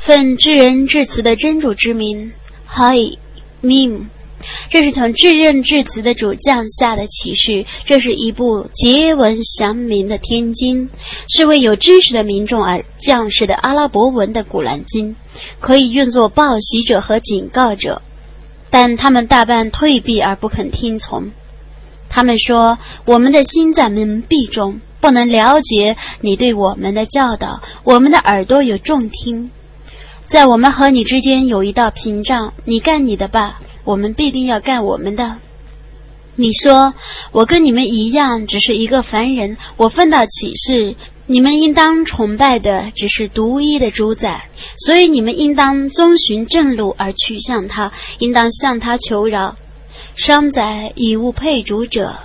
奉至仁至慈的真主之名 Hai Mim， 这是从至仁至慈的主降下的启示，这是一部结文详明的天经，是为有知识的民众而降世的阿拉伯文的古兰经，可以用作报喜者和警告者，但他们大半退避而不肯听从。他们说，我们的心在蒙蔽中，不能了解你对我们的教导，我们的耳朵有重听，在我们和你之间有一道屏障，你干你的吧，我们必定要干我们的。你说，我跟你们一样，只是一个凡人，我分到启示，你们应当崇拜的只是独一的主宰，所以你们应当遵循正路而去向他，应当向他求饶。商宰以物配主者，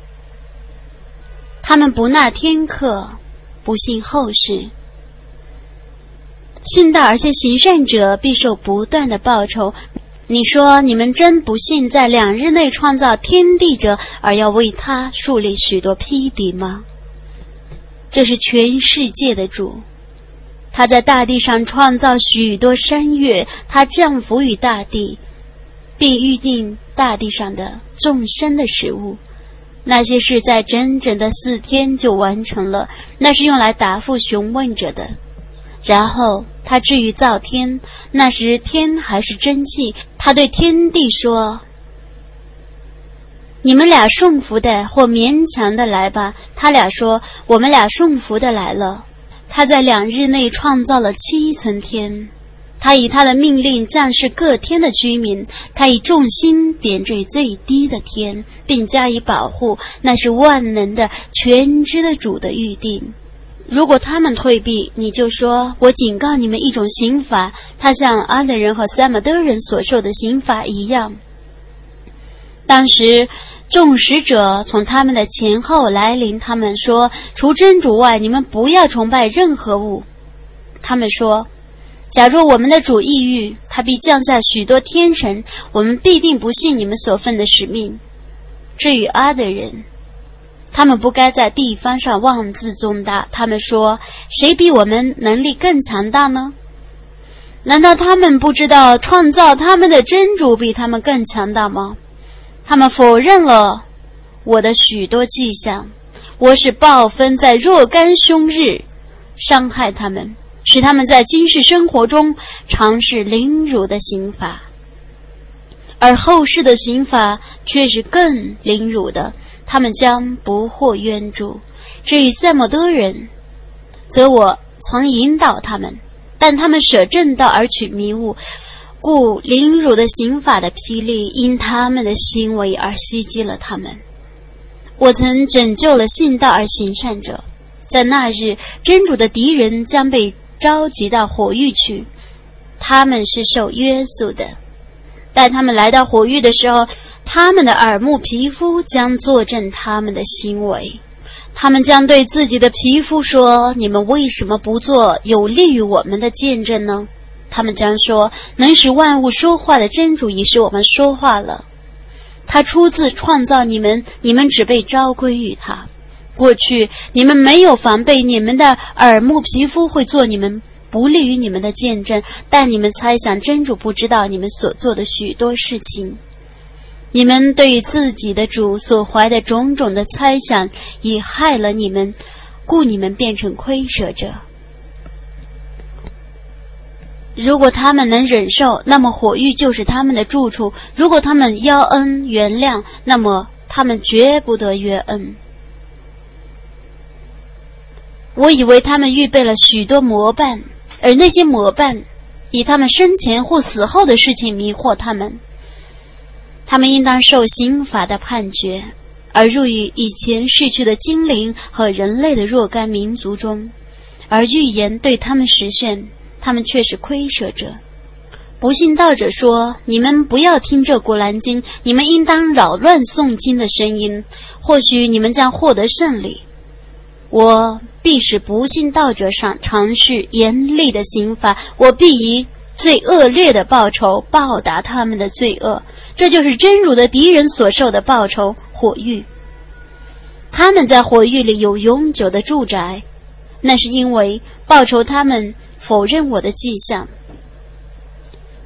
他们不纳天课，不信后世。信道而且行善者必受不断的报酬。你说，你们真不信在2日内创造天地者，而要为他树立许多匹敌吗？这是全世界的主，他在大地上创造许多山岳，他降服于大地，并预定大地上的众生的食物，那些事在整整的4天就完成了，那是用来答复询问者的。然后他至于造天，那时天还是真气，他对天地说，你们俩顺服的或勉强的来吧。他俩说，我们俩顺服的来了。他在2日内创造了7层天，他以他的命令降示各天的居民，他以众星点缀最低的天，并加以保护，那是万能的全知的主的预定。如果他们退避，你就说，我警告你们一种刑罚，它像阿德人和撒马德人所受的刑罚一样。当时众使者从他们的前后来临，他们说，除真主外，你们不要崇拜任何物。他们说，假若我们的主抑郁，他必降下许多天神，我们必定不信你们所分的使命。至于阿德人，他们不该在地方上妄自重大，他们说，谁比我们能力更强大呢？难道他们不知道创造他们的真主比他们更强大吗？他们否认了我的许多迹象，我使暴风在若干凶日伤害他们，使他们在今世生活中尝试凌辱的刑罚，而后世的刑罚却是更凌辱的，他们将不获援助。至于塞摩多人，则我曾引导他们，但他们舍正道而取迷雾，故凌辱的刑法的霹雳因他们的行为而袭击了他们。我曾拯救了信道而行善者，在那日真主的敌人将被召集到火狱去，他们是受约束的，但他们来到火狱的时候，他们的耳目皮肤将作证他们的行为，他们将对自己的皮肤说，你们为什么不做有利于我们的见证呢？他们将说，能使万物说话的真主已使我们说话了，他出自创造你们，你们只被召归于他。过去你们没有防备，你们的耳目皮肤会做你们不利于你们的见证，但你们猜想真主不知道你们所做的许多事情。你们对于自己的主所怀的种种的猜想已害了你们，故你们变成亏舍者。如果他们能忍受，那么火狱就是他们的住处；如果他们邀恩原谅，那么他们绝不得约恩。我以为他们预备了许多模办，而那些模办以他们生前或死后的事情迷惑他们。他们应当受刑罚的判决，而入于以前逝去的精灵和人类的若干民族中，而预言对他们实现，他们却是亏舍者。不信道者说，你们不要听这古兰经，你们应当扰乱诵经的声音，或许你们将获得胜利。我必使不信道者上尝试严厉的刑罚，我必以最恶劣的报酬报答他们的罪恶，这就是真主的敌人所受的报酬，火狱。他们在火狱里有永久的住宅，那是因为报酬他们否认我的迹象，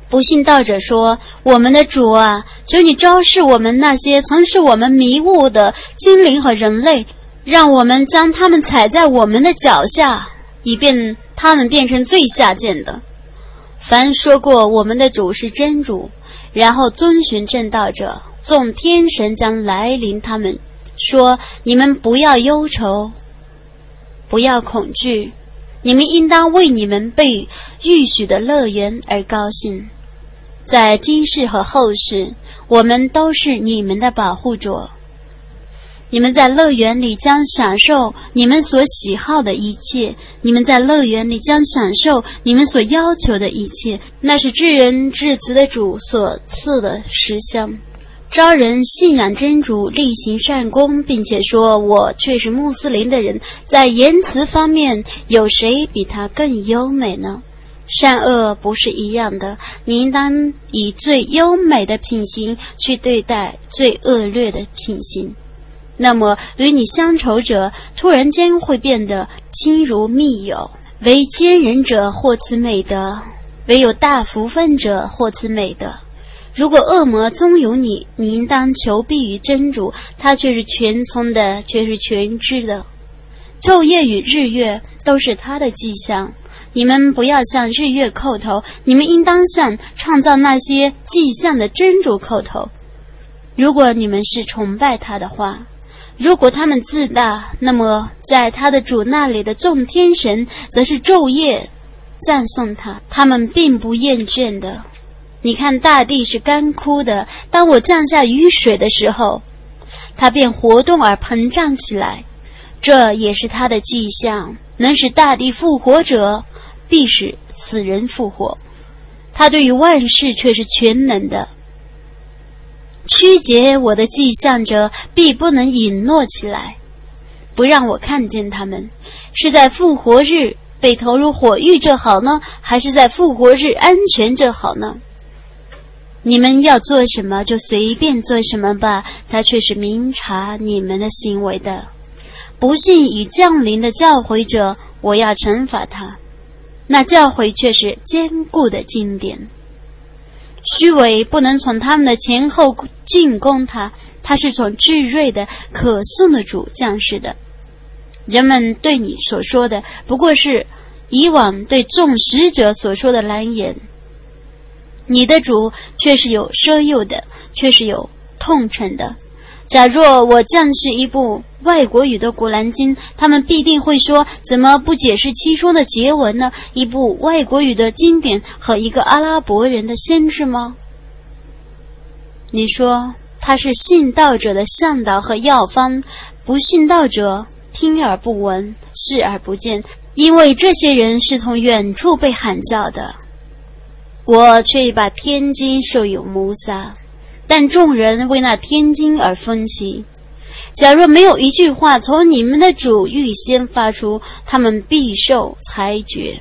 不信道者说，我们的主啊，求你昭示我们那些曾使我们迷雾的精灵和人类，让我们将他们踩在我们的脚下，以便他们变成最下贱的。凡说过我们的主是真主，然后遵循正道者，众天神将来临他们，说，你们不要忧愁，不要恐惧，你们应当为你们被预许的乐园而高兴。在今世和后世，我们都是你们的保护者。你们在乐园里将享受你们所喜好的一切，你们在乐园里将享受你们所要求的一切，那是至仁至慈的主所赐的实相。招人信仰真主，力行善功，并且说我却是穆斯林的人，在言辞方面有谁比他更优美呢？善恶不是一样的，你应当以最优美的品行去对待最恶劣的品行。那么与你相仇者突然间会变得亲如密友，为奸人者获赐美德，唯有大福分者获赐美德。如果恶魔纵有你，你应当求避于真主，他却是全聪的，却是全知的。昼夜与日月都是他的迹象，你们不要向日月叩头，你们应当向创造那些迹象的真主叩头。如果你们是崇拜他的话，如果他们自大，那么在他的主那里的众天神则是昼夜赞颂他，他们并不厌倦的。你看大地是干枯的，当我降下雨水的时候，它便活动而膨胀起来，这也是他的迹象。能使大地复活者，必使死人复活。他对于万事却是全能的。曲解我的迹象者，必不能隐诺起来，不让我看见他们。是在复活日被投入火狱这好呢，还是在复活日安全这好呢？你们要做什么就随便做什么吧，他却是明察你们的行为的。不信已降临的教诲者，我要惩罚他，那教诲却是坚固的经典。虚伪不能从他们的前后进攻他，他是从至睿的可颂的主降世的。人们对你所说的不过是以往对众使者所说的蓝言，你的主却是有奢诱的，却是有痛陈的。假若我降示一部外国语的古兰经，他们必定会说，怎么不解释其中的结文呢？一部外国语的经典和一个阿拉伯人的先知吗？你说他是信道者的向导和药方，不信道者听而不闻，视而不见，因为这些人是从远处被喊叫的。我却把天经授有摩撒，但众人为那天经而分歧。假若没有一句话从你们的主预先发出，他们必受裁决。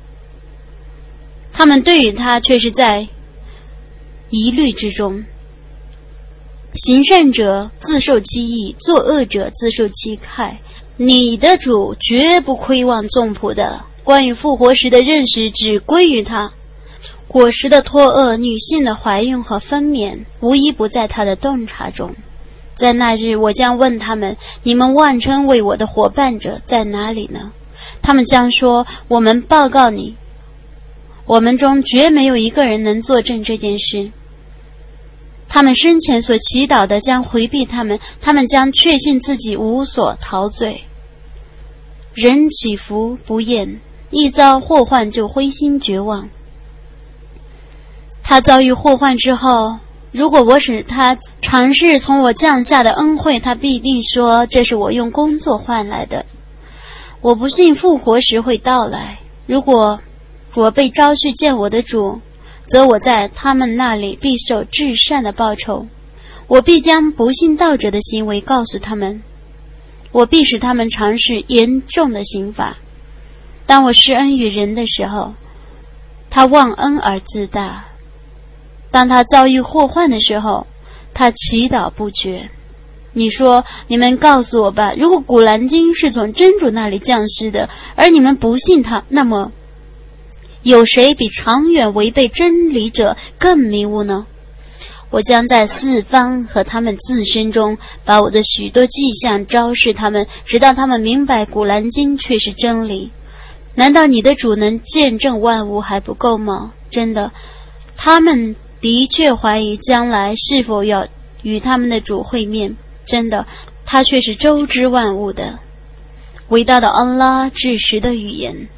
他们对于他却是在疑虑之中。行善者自受其益，作恶者自受其害。你的主绝不亏望众仆的，关于复活时的认识只归于他。果实的脱厄，女性的怀孕和分娩，无一不在他的洞察中。在那日，我将问他们，你们妄称为我的伙伴者在哪里呢？他们将说，我们报告你，我们中绝没有一个人能作证这件事。他们生前所祈祷的将回避他们，他们将确信自己无所陶醉。人起伏不厌，一遭祸患就灰心绝望。他遭遇祸患之后，如果我使他尝试从我降下的恩惠，他必定说，这是我用工作换来的。我不信复活时会到来。如果我被招去见我的主，则我在他们那里必受至善的报酬。我必将不信道者的行为告诉他们，我必使他们尝试严重的刑罚。当我施恩于人的时候，他忘恩而自大；当他遭遇祸患的时候，他祈祷不绝。你说，你们告诉我吧，如果古兰经是从真主那里降世的，而你们不信他，那么有谁比长远违背真理者更迷雾呢？我将在四方和他们自身中把我的许多迹象昭示他们，直到他们明白古兰经却是真理。难道你的主能见证万物还不够吗？真的，他们的确怀疑将来是否要与他们的主会面。真的，他却是周知万物的。伟大的安拉至实的语言。